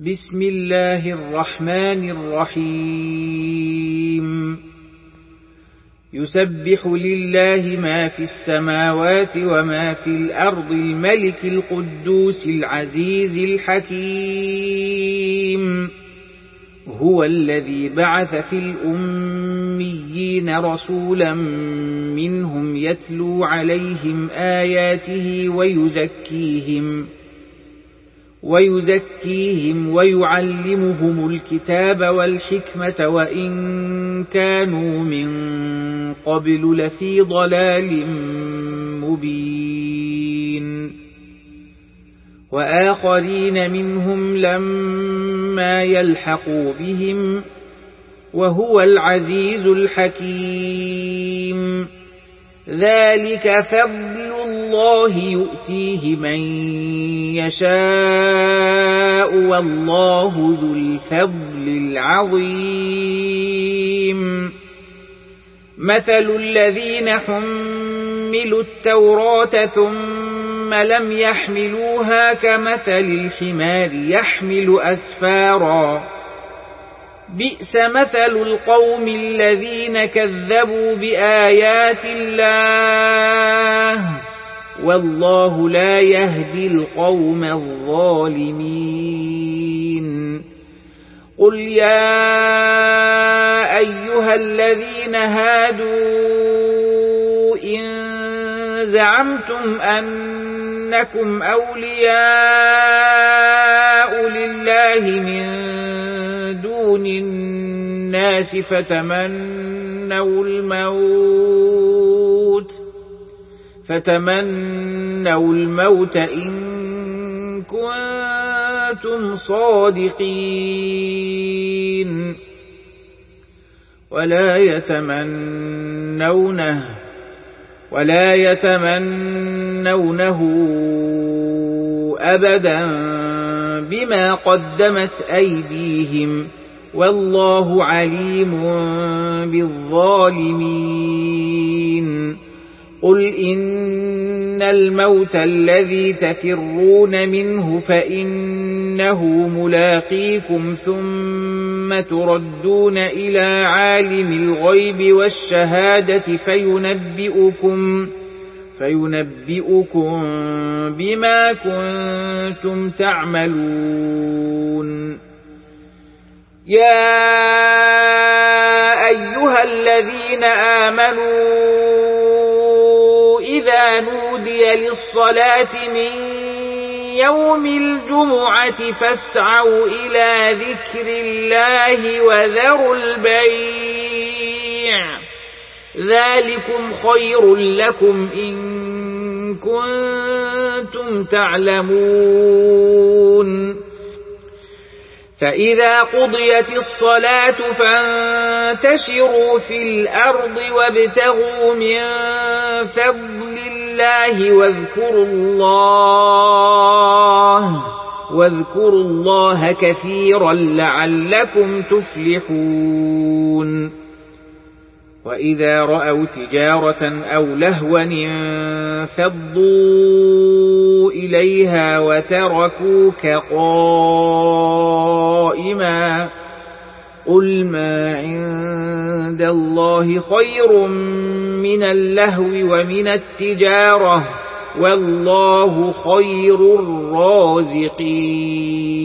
بسم الله الرحمن الرحيم يسبح لله ما في السماوات وما في الأرض الملك القدوس العزيز الحكيم هو الذي بعث في الأميين رسولا منهم يتلو عليهم آياته ويزكيهم ويعلمهم الكتاب والحكمة وإن كانوا من قبل لفي ضلال مبين وآخرين منهم لما يلحقوا بهم وهو العزيز الحكيم ذلك فضل الله يؤتيه من يشاء والله ذو الفضل العظيم مثل الذين حملوا التوراة ثم لم يحملوها كمثل الحمار يحمل أسفارا بئس مثل القوم الذين كذبوا بآيات الله والله لا يهدي القوم الظالمين قل يا أيها الذين هادوا إن زعمتم أنكم أولياء لله من دون الناس فتمنوا الموت إن كنتم صادقين ولا يتمنونه أبدا بما قدمت أيديهم والله عليم بالظالمين قل إن الموت الذي تفرون منه فإنه ملاقيكم ثم تردون إلى عالم الغيب والشهادة فينبئكم بما كنتم تعملون يا أيها الذين آمنوا إذا نودي للصلاة من يوم الجمعة فاسعوا إلى ذكر الله وذروا البيع ذلكم خير لكم إن كنتم تعلمون فإذا قضيت الصلاة فانتشروا في الأرض وابتغوا من فضل الله واذكروا الله كثيرا لعلكم تفلحون وإذا رأوا تجارة أو لهوا انفضوا إليها وتركوك قائما قل ما عند الله خير من اللهو ومن التجارة والله خير الرازقين